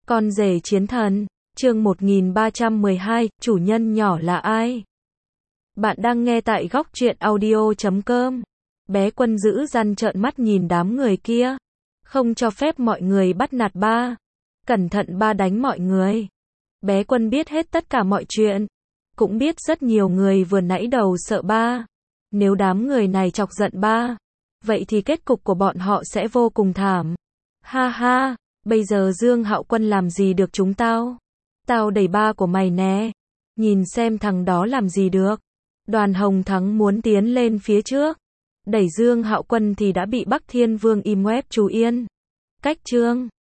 Con rể chiến thần, chương 1312, chủ nhân nhỏ là ai? Bạn đang nghe tại góc truyện audio.com. Bé Quân giữ răn trợn mắt nhìn đám người kia. Không cho phép mọi người bắt nạt ba. Cẩn thận ba đánh mọi người. Bé Quân biết hết tất cả mọi chuyện. Cũng biết rất nhiều người vừa nãy đầu sợ ba. Nếu đám người này chọc giận ba, vậy thì kết cục của bọn họ sẽ vô cùng thảm. Ha ha, bây giờ Dương Hạo Quân làm gì được chúng tao? Tao đẩy ba của mày nè. Nhìn xem thằng đó làm gì được. Đoàn Hồng Thắng muốn tiến lên phía trước. Đẩy Dương Hạo Quân thì đã bị Bắc Thiên Vương im web chú yên. Cách chương